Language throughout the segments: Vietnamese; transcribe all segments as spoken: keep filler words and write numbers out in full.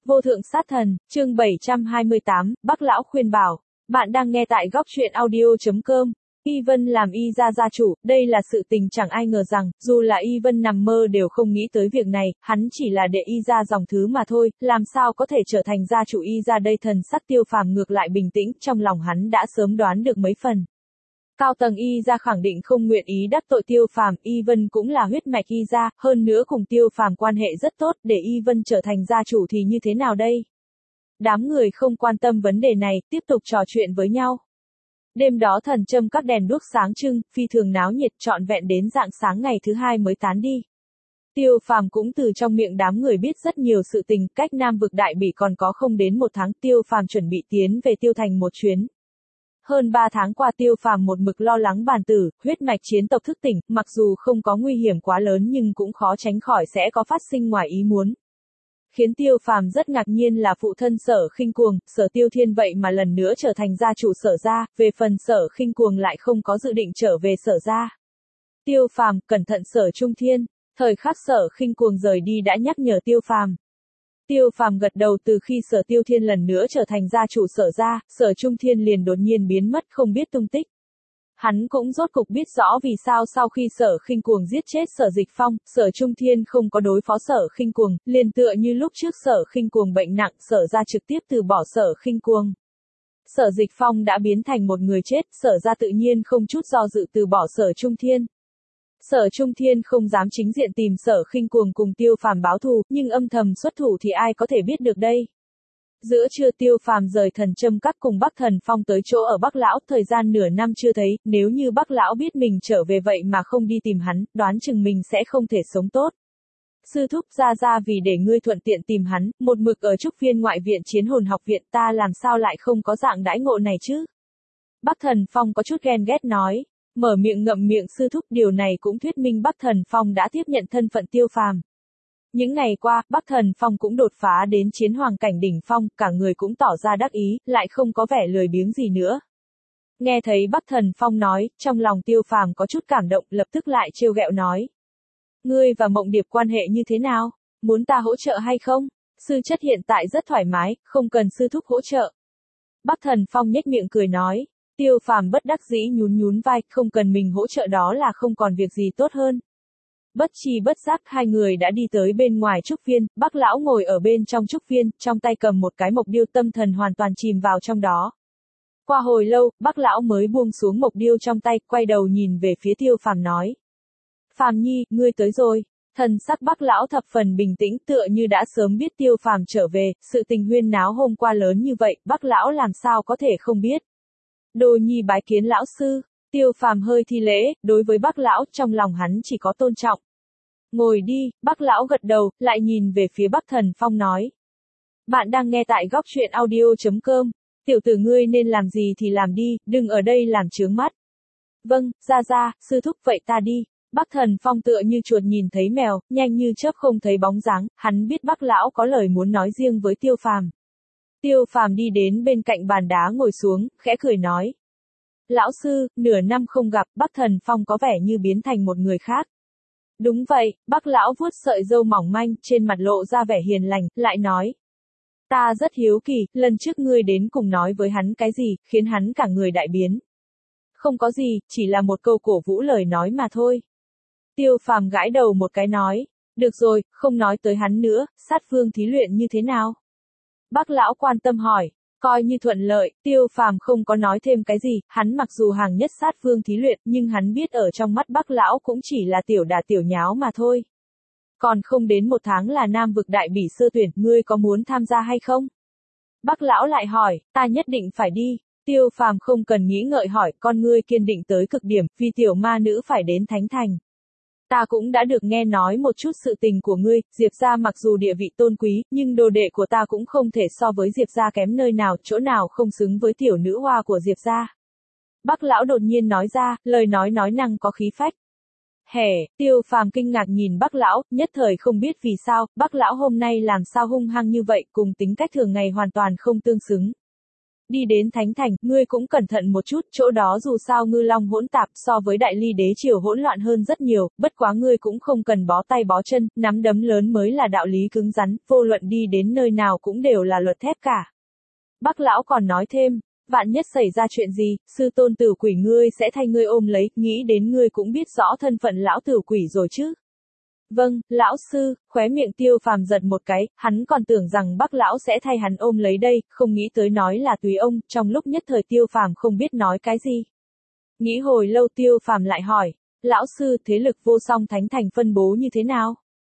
Vô thượng sát thần, chương bảy trăm hai mươi tám, Bác Lão khuyên bảo. Bạn đang nghe tại góc truyện audio.com. Y Vân làm Y gia gia chủ, đây là sự tình chẳng ai ngờ rằng, dù là Y Vân nằm mơ đều không nghĩ tới việc này, hắn chỉ là đệ Y gia dòng thứ mà thôi, làm sao có thể trở thành gia chủ Y gia đây. Thần sắc Tiêu Phàm ngược lại bình tĩnh, trong lòng hắn đã sớm đoán được mấy phần. Cao tầng Y gia khẳng định không nguyện ý đắc tội Tiêu Phàm, Y Vân cũng là huyết mạch Y gia, hơn nữa cùng Tiêu Phàm quan hệ rất tốt, để Y Vân trở thành gia chủ thì như thế nào đây? Đám người không quan tâm vấn đề này, tiếp tục trò chuyện với nhau. Đêm đó thần châm các đèn đuốc sáng trưng, phi thường náo nhiệt, trọn vẹn đến rạng sáng ngày thứ hai mới tán đi. Tiêu Phàm cũng từ trong miệng đám người biết rất nhiều sự tình, cách Nam vực Đại Bỉ còn có không đến một tháng, Tiêu Phàm chuẩn bị tiến về Tiêu Thành một chuyến. Hơn ba tháng qua Tiêu Phàm một mực lo lắng bàn tử, huyết mạch chiến tộc thức tỉnh, mặc dù không có nguy hiểm quá lớn nhưng cũng khó tránh khỏi sẽ có phát sinh ngoài ý muốn. Khiến Tiêu Phàm rất ngạc nhiên là phụ thân Sở Khinh Cuồng, Sở Tiêu Thiên vậy mà lần nữa trở thành gia chủ Sở gia, về phần Sở Khinh Cuồng lại không có dự định trở về Sở gia. Tiêu Phàm, cẩn thận Sở Trung Thiên, thời khắc Sở Khinh Cuồng rời đi đã nhắc nhở Tiêu Phàm. Tiêu Phàm gật đầu. Từ khi Sở Tiêu Thiên lần nữa trở thành gia chủ Sở gia, Sở Trung Thiên liền đột nhiên biến mất không biết tung tích. Hắn cũng rốt cục biết rõ vì sao sau khi Sở Khinh Cuồng giết chết Sở Dịch Phong, Sở Trung Thiên không có đối phó Sở Khinh Cuồng, liền tựa như lúc trước Sở Khinh Cuồng bệnh nặng, Sở gia trực tiếp từ bỏ Sở Khinh Cuồng. Sở Dịch Phong đã biến thành một người chết, Sở gia tự nhiên không chút do dự từ bỏ Sở Trung Thiên. Sở Trung Thiên không dám chính diện tìm Sở Khinh Cuồng cùng Tiêu Phàm báo thù, nhưng âm thầm xuất thủ thì ai có thể biết được đây. Giữa trưa Tiêu Phàm rời thần châm các cùng Bắc Thần Phong tới chỗ ở Bắc Lão, thời gian nửa năm chưa thấy, nếu như Bắc Lão biết mình trở về vậy mà không đi tìm hắn, đoán chừng mình sẽ không thể sống tốt. Sư thúc ra ra vì để ngươi thuận tiện tìm hắn, một mực ở trúc viên ngoại viện Chiến Hồn học viện, ta làm sao lại không có dạng đãi ngộ này chứ? Bắc Thần Phong có chút ghen ghét nói. Mở miệng ngậm miệng sư thúc, điều này cũng thuyết minh Bắc Thần Phong đã tiếp nhận thân phận Tiêu Phàm. Những ngày qua, Bắc Thần Phong cũng đột phá đến chiến hoàng cảnh đỉnh phong, cả người cũng tỏ ra đắc ý, lại không có vẻ lười biếng gì nữa. Nghe thấy Bắc Thần Phong nói, trong lòng Tiêu Phàm có chút cảm động, lập tức lại trêu ghẹo nói. Ngươi và Mộng Điệp quan hệ như thế nào? Muốn ta hỗ trợ hay không? Sư chất hiện tại rất thoải mái, không cần sư thúc hỗ trợ. Bắc Thần Phong nhếch miệng cười nói. Tiêu Phàm bất đắc dĩ nhún nhún vai, không cần mình hỗ trợ đó là không còn việc gì tốt hơn. Bất chi bất giác hai người đã đi tới bên ngoài trúc viên, Bắc Lão ngồi ở bên trong trúc viên, trong tay cầm một cái mộc điêu, tâm thần hoàn toàn chìm vào trong đó. Qua hồi lâu, Bắc Lão mới buông xuống mộc điêu trong tay, quay đầu nhìn về phía Tiêu Phàm nói. Phàm nhi, ngươi tới rồi. Thần sắc Bắc Lão thập phần bình tĩnh, tựa như đã sớm biết Tiêu Phàm trở về, sự tình huyên náo hôm qua lớn như vậy, Bắc Lão làm sao có thể không biết. Đồ nhi bái kiến lão sư. Tiêu Phàm hơi thi lễ, đối với Bắc Lão, trong lòng hắn chỉ có tôn trọng. Ngồi đi. Bắc Lão gật đầu, lại nhìn về phía Bắc Thần Phong nói. Bạn đang nghe tại góc truyện audio.com. Tiểu tử ngươi nên làm gì thì làm đi, đừng ở đây làm chướng mắt. Vâng, ra ra, sư thúc vậy ta đi. Bắc Thần Phong tựa như chuột nhìn thấy mèo, nhanh như chớp không thấy bóng dáng, hắn biết Bắc Lão có lời muốn nói riêng với Tiêu Phàm. Tiêu Phàm đi đến bên cạnh bàn đá ngồi xuống, khẽ cười nói. Lão sư, nửa năm không gặp, Bắc Thần Phong có vẻ như biến thành một người khác. Đúng vậy, Bắc Lão vuốt sợi râu mỏng manh, trên mặt lộ ra vẻ hiền lành, lại nói. Ta rất hiếu kỳ, lần trước ngươi đến cùng nói với hắn cái gì, khiến hắn cả người đại biến. Không có gì, chỉ là một câu cổ vũ lời nói mà thôi. Tiêu Phàm gãi đầu một cái nói. Được rồi, không nói tới hắn nữa, sát phương thí luyện như thế nào? Bắc Lão quan tâm hỏi. Coi như thuận lợi, Tiêu Phàm không có nói thêm cái gì, hắn mặc dù hàng nhất sát phương thí luyện, nhưng hắn biết ở trong mắt Bắc Lão cũng chỉ là tiểu đà tiểu nháo mà thôi. Còn không đến một tháng là Nam vực Đại Bỉ sơ tuyển, ngươi có muốn tham gia hay không? Bắc Lão lại hỏi, ta nhất định phải đi. Tiêu Phàm không cần nghĩ ngợi hỏi, con ngươi kiên định tới cực điểm, vì tiểu ma nữ phải đến Thánh Thành. Ta cũng đã được nghe nói một chút sự tình của ngươi, Diệp gia mặc dù địa vị tôn quý, nhưng đồ đệ của ta cũng không thể so với Diệp gia kém nơi nào, chỗ nào không xứng với tiểu nữ hoa của Diệp gia. Bắc Lão đột nhiên nói ra, lời nói nói năng có khí phách. Hẻ, Tiêu Phàm kinh ngạc nhìn Bắc Lão, nhất thời không biết vì sao, Bắc Lão hôm nay làm sao hung hăng như vậy, cùng tính cách thường ngày hoàn toàn không tương xứng. Đi đến Thánh Thành, ngươi cũng cẩn thận một chút, chỗ đó dù sao ngư long hỗn tạp so với đại ly đế triều hỗn loạn hơn rất nhiều, bất quá ngươi cũng không cần bó tay bó chân, nắm đấm lớn mới là đạo lý cứng rắn, vô luận đi đến nơi nào cũng đều là luật thép cả. Bác lão còn nói thêm, vạn nhất xảy ra chuyện gì, sư tôn tử quỷ ngươi sẽ thay ngươi ôm lấy, nghĩ đến ngươi cũng biết rõ thân phận lão tử quỷ rồi chứ. Vâng, lão sư, khóe miệng Tiêu Phàm giật một cái, hắn còn tưởng rằng Bác lão sẽ thay hắn ôm lấy đây, không nghĩ tới nói là tùy ông, trong lúc nhất thời Tiêu Phàm không biết nói cái gì. Nghĩ hồi lâu Tiêu Phàm lại hỏi, lão sư, thế lực vô song thánh thành phân bố như thế nào?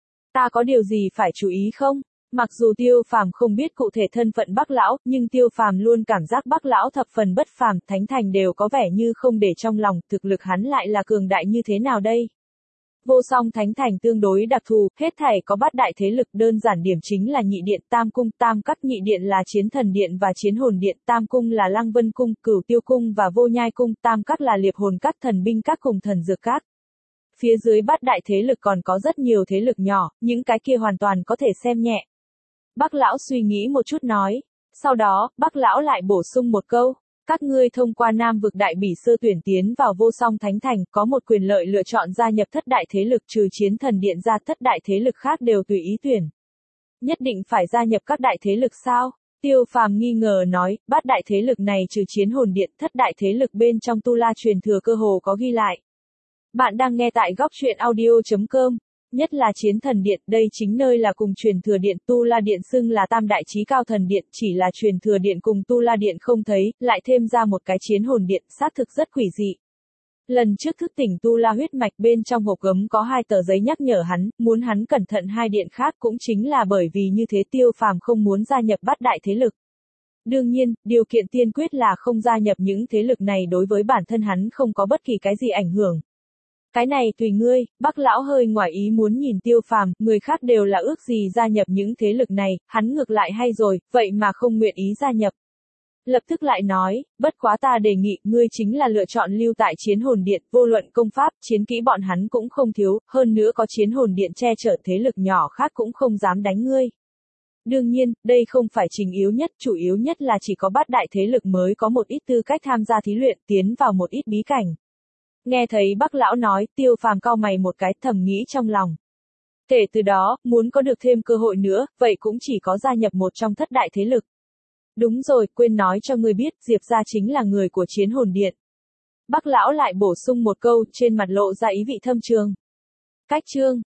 Ta có điều gì phải chú ý không? Mặc dù Tiêu Phàm không biết cụ thể thân phận Bác lão, nhưng Tiêu Phàm luôn cảm giác Bác lão thập phần bất phàm, thánh thành đều có vẻ như không để trong lòng, thực lực hắn lại là cường đại như thế nào đây? Vô song thánh thành tương đối đặc thù, hết thảy có bát đại thế lực, đơn giản điểm chính là nhị điện, tam cung, tam các, nhị điện là chiến thần điện và chiến hồn điện, tam cung là lăng vân cung, cửu tiêu cung và vô nhai cung, tam các là liệp hồn các, thần binh các cùng thần dược các. Phía dưới bát đại thế lực còn có rất nhiều thế lực nhỏ, những cái kia hoàn toàn có thể xem nhẹ. Bác lão suy nghĩ một chút nói. Sau đó, bác lão lại bổ sung một câu. Các ngươi thông qua Nam vực đại bỉ sơ tuyển tiến vào vô song thánh thành, có một quyền lợi lựa chọn gia nhập thất đại thế lực, trừ chiến thần điện ra, thất đại thế lực khác đều tùy ý tuyển. Nhất định phải gia nhập các đại thế lực sao? Tiêu Phàm nghi ngờ nói, bát đại thế lực này trừ chiến hồn điện, thất đại thế lực bên trong tu la truyền thừa cơ hồ có ghi lại. Bạn đang nghe tại góc truyện audio chấm com. Nhất là chiến thần điện, đây chính nơi là cùng truyền thừa điện, tu la điện xưng là tam đại chí cao thần điện, chỉ là truyền thừa điện cùng tu la điện không thấy, lại thêm ra một cái chiến hồn điện, xác thực rất quỷ dị. Lần trước thức tỉnh tu la huyết mạch bên trong hộp gấm có hai tờ giấy nhắc nhở hắn, muốn hắn cẩn thận hai điện khác, cũng chính là bởi vì như thế Tiêu Phàm không muốn gia nhập bát đại thế lực. Đương nhiên, điều kiện tiên quyết là không gia nhập những thế lực này đối với bản thân hắn không có bất kỳ cái gì ảnh hưởng. Cái này tùy ngươi, Bác lão hơi ngoài ý muốn nhìn Tiêu Phàm, người khác đều là ước gì gia nhập những thế lực này, hắn ngược lại hay rồi, vậy mà không nguyện ý gia nhập. Lập tức lại nói, bất quá ta đề nghị, ngươi chính là lựa chọn lưu tại chiến hồn điện, vô luận công pháp, chiến kỹ bọn hắn cũng không thiếu, hơn nữa có chiến hồn điện che chở, thế lực nhỏ khác cũng không dám đánh ngươi. Đương nhiên, đây không phải trình yếu nhất, chủ yếu nhất là chỉ có bát đại thế lực mới có một ít tư cách tham gia thí luyện, tiến vào một ít bí cảnh. Nghe thấy Bác lão nói, Tiêu Phàm cau mày một cái, thầm nghĩ trong lòng. Kể từ đó, muốn có được thêm cơ hội nữa, vậy cũng chỉ có gia nhập một trong thất đại thế lực. Đúng rồi, quên nói cho ngươi biết, Diệp gia chính là người của chiến hồn điện. Bác lão lại bổ sung một câu, trên mặt lộ ra ý vị thâm trường. Cách chương.